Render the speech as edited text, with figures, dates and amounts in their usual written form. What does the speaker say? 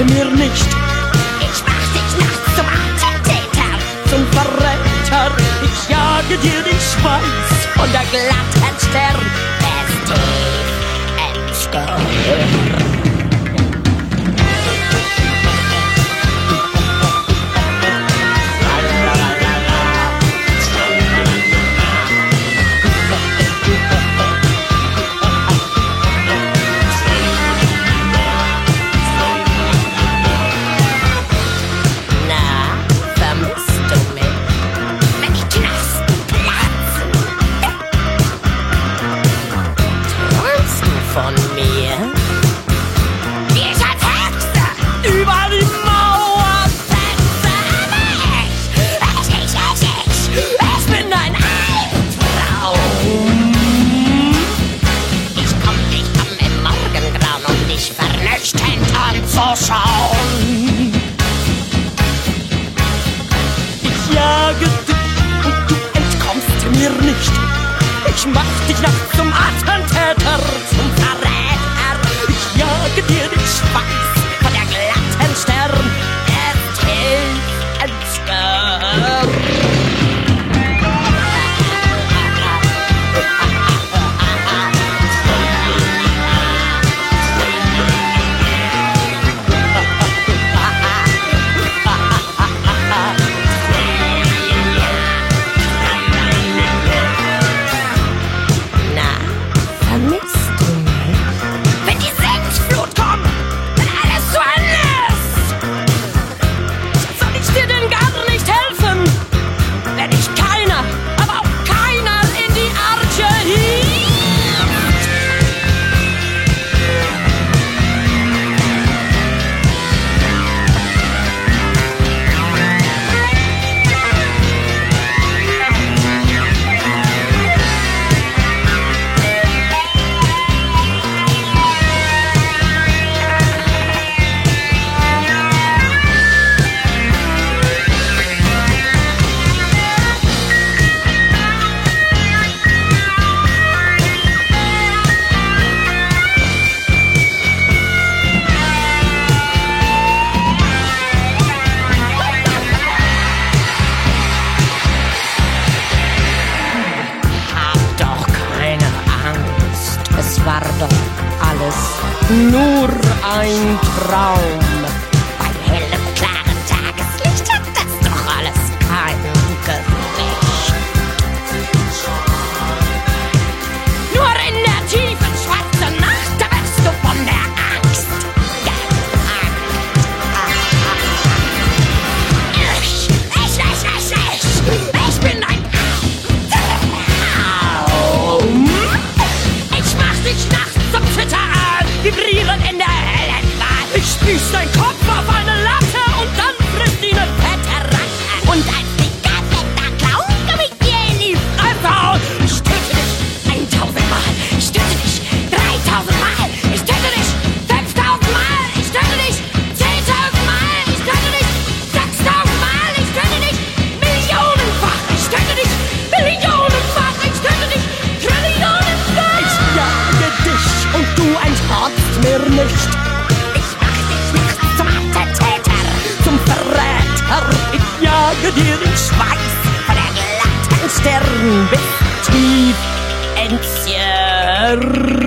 mir nicht. Ich mach dich nachts zum Attentäter, Zum Verräter, ich jage dir den Schweiß von der glatten Stirn des tief ins Gehirn. Von mir? Die ist als Hexe über die Mauer. Ich bin ein Albtraum. Ich komm im Morgengrauen, um dich vernichtend anzuschauen. Ich jage dich und du entkommst mir nicht. Ich mach dich nachts zum Attentäter, zum Verräter. Ich jage dir den Schweiß von der glatten Stirn des tief ins Gehirn. War doch alles nur ein Traum. Bei hellem, klaren Tageslicht hat das doch alles kein Gewicht. Nur in der tiefen, schwarzen Nacht, da wirst du von der Angst gepackt. Ich bin ein Traum. Ich mach dich nachts zum Zittern, vibrieren in der Hellenbahn. Ich spieß dein Kopf auf eine Latte und dann frisst ihn ein Fette Ratte. Und als dicker Clown komm ich dir in die Fresse. Ich töte dich 1000 Mal. Ich töte dich 3000 Mal. Ich töte dich 5000 Mal. Ich töte dich 10.000 Mal. Ich töte dich 6000 Mal. Ich töte dich millionenfach. Ich töte dich billionenfach. Ich töte dich trillionenfach. Ich jage dich und du entharzt mir nicht. Ich mach dich nachts zum Attentäter, Zum Verräter, ich jage dir den Schweiß von der glatten Stirn bis tief ins Gehirn.